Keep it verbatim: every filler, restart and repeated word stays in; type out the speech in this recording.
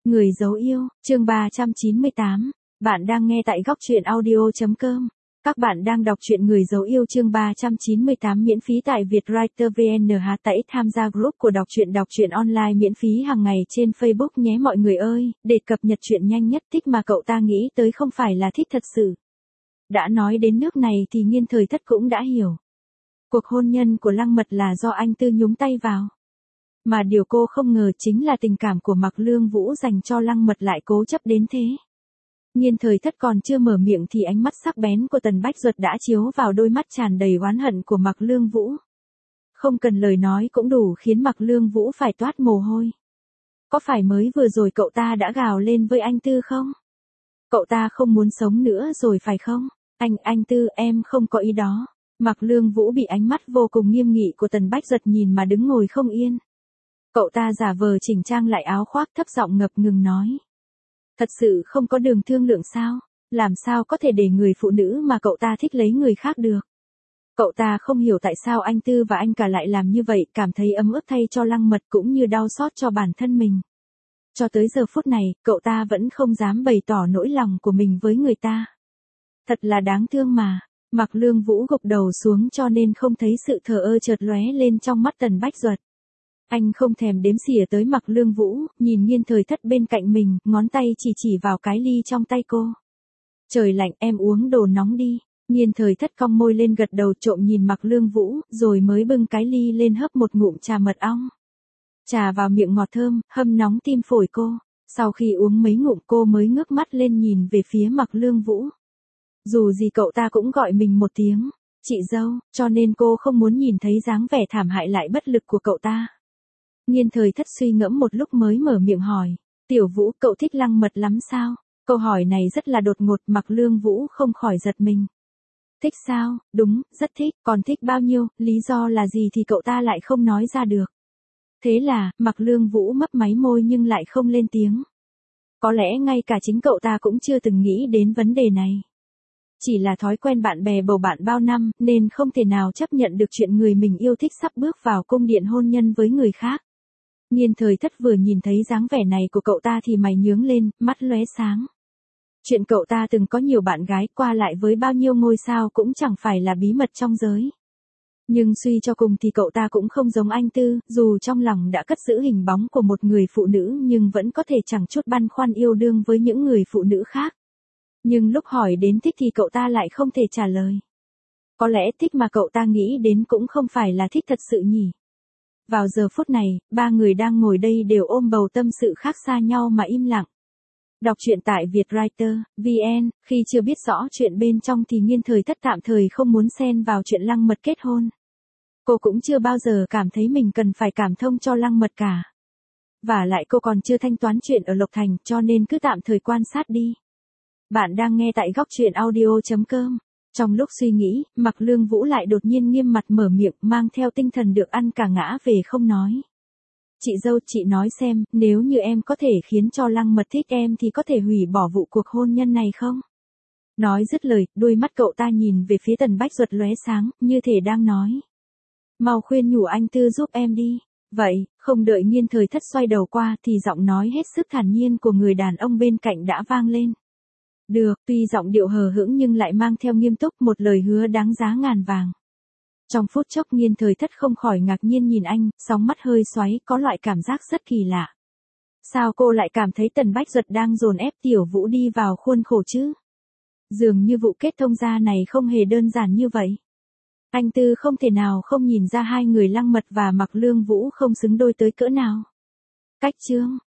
Người dấu yêu, chương ba trăm chín mươi tám. Bạn đang nghe tại góc truyện audio chấm com. Các bạn đang đọc truyện Người dấu yêu chương ba trăm chín mươi tám miễn phí tại Vietwriter vê en hát tẩy tham gia group của đọc truyện đọc truyện online miễn phí hàng ngày trên Facebook nhé mọi người ơi, để cập nhật truyện nhanh nhất. Thích mà cậu ta nghĩ tới không phải là thích thật sự. Đã nói đến nước này thì Nghiên Thời Thất cũng đã hiểu. Cuộc hôn nhân của Lăng Mật là do anh Tư nhúng tay vào. Mà điều cô không ngờ chính là tình cảm của Mạc Lương Vũ dành cho Lăng Mật lại cố chấp đến thế. Nghiên Thời Thất còn chưa mở miệng thì ánh mắt sắc bén của Tần Bách Duật đã chiếu vào đôi mắt tràn đầy oán hận của Mạc Lương Vũ. Không cần lời nói cũng đủ khiến Mạc Lương Vũ phải toát mồ hôi. Có phải mới vừa rồi cậu ta đã gào lên với anh Tư không? Cậu ta không muốn sống nữa rồi phải không? Anh, anh Tư, em không có ý đó. Mạc Lương Vũ bị ánh mắt vô cùng nghiêm nghị của Tần Bách Duật nhìn mà đứng ngồi không yên. Cậu ta giả vờ chỉnh trang lại áo khoác thấp giọng ngập ngừng nói. Thật sự không có đường thương lượng sao? Làm sao có thể để người phụ nữ mà cậu ta thích lấy người khác được? Cậu ta không hiểu tại sao anh Tư và anh cả lại làm như vậy, cảm thấy ấm ức thay cho Lăng Mật cũng như đau xót cho bản thân mình. Cho tới giờ phút này, cậu ta vẫn không dám bày tỏ nỗi lòng của mình với người ta. Thật là đáng thương mà. Mạc Lương Vũ gục đầu xuống cho nên không thấy sự thờ ơ chợt lóe lên trong mắt Tần Bách Duật. Anh không thèm đếm xỉa tới Mạc Lương Vũ, nhìn Nghiên Thời Thất bên cạnh mình, ngón tay chỉ chỉ vào cái ly trong tay cô. Trời lạnh, em uống đồ nóng đi. Nghiên Thời Thất cong môi lên gật đầu trộm nhìn Mạc Lương Vũ, rồi mới bưng cái ly lên hớp một ngụm trà mật ong. Trà vào miệng ngọt thơm, hâm nóng tim phổi cô. Sau khi uống mấy ngụm cô mới ngước mắt lên nhìn về phía Mạc Lương Vũ. Dù gì cậu ta cũng gọi mình một tiếng, chị dâu, cho nên cô không muốn nhìn thấy dáng vẻ thảm hại lại bất lực của cậu ta. Nghiên Thời Thất suy ngẫm một lúc mới mở miệng hỏi, Tiểu Vũ, cậu thích Lăng Mật lắm sao? Câu hỏi này rất là đột ngột, Mạc Lương Vũ không khỏi giật mình. Thích sao? Đúng, rất thích, còn thích bao nhiêu, lý do là gì thì cậu ta lại không nói ra được. Thế là, Mạc Lương Vũ mấp máy môi nhưng lại không lên tiếng. Có lẽ ngay cả chính cậu ta cũng chưa từng nghĩ đến vấn đề này. Chỉ là thói quen bạn bè bầu bạn bao năm, nên không thể nào chấp nhận được chuyện người mình yêu thích sắp bước vào cung điện hôn nhân với người khác. Nghiên Thời Thất vừa nhìn thấy dáng vẻ này của cậu ta thì mày nhướng lên, mắt lóe sáng. Chuyện cậu ta từng có nhiều bạn gái qua lại với bao nhiêu ngôi sao cũng chẳng phải là bí mật trong giới. Nhưng suy cho cùng thì cậu ta cũng không giống anh Tư, dù trong lòng đã cất giữ hình bóng của một người phụ nữ nhưng vẫn có thể chẳng chút băn khoăn yêu đương với những người phụ nữ khác. Nhưng lúc hỏi đến thích thì cậu ta lại không thể trả lời. Có lẽ thích mà cậu ta nghĩ đến cũng không phải là thích thật sự nhỉ. Vào giờ phút này, ba người đang ngồi đây đều ôm bầu tâm sự khác xa nhau mà im lặng. Đọc truyện tại Vietwriter vê en, khi chưa biết rõ chuyện bên trong thì Nghiên Thời Thất tạm thời không muốn xen vào chuyện Lăng Mật kết hôn. Cô cũng chưa bao giờ cảm thấy mình cần phải cảm thông cho Lăng Mật cả. Và lại cô còn chưa thanh toán chuyện ở Lộc Thành cho nên cứ tạm thời quan sát đi. Bạn đang nghe tại góc truyện audio chấm com. Trong lúc suy nghĩ, Mạc Lương Vũ lại đột nhiên nghiêm mặt mở miệng mang theo tinh thần được ăn cả ngã về không nói. Chị dâu, chị nói xem, nếu như em có thể khiến cho Lăng Mật thích em thì có thể hủy bỏ vụ cuộc hôn nhân này không? Nói dứt lời, đôi mắt cậu ta nhìn về phía Tần Bách Duật lóe sáng, như thể đang nói. Mau khuyên nhủ anh Tư giúp em đi. Vậy, không đợi Nghiên Thời Thất xoay đầu qua thì giọng nói hết sức thản nhiên của người đàn ông bên cạnh đã vang lên. Được, tuy giọng điệu hờ hững nhưng lại mang theo nghiêm túc, một lời hứa đáng giá ngàn vàng. Trong phút chốc Nghiên Thời Thất không khỏi ngạc nhiên nhìn anh, sóng mắt hơi xoáy, có loại cảm giác rất kỳ lạ. Sao cô lại cảm thấy Tần Bách Duật đang dồn ép Tiểu Vũ đi vào khuôn khổ chứ? Dường như vụ kết thông gia này không hề đơn giản như vậy. Anh Tư không thể nào không nhìn ra hai người Lăng Mật và Mạc Lương Vũ không xứng đôi tới cỡ nào. Cách chương,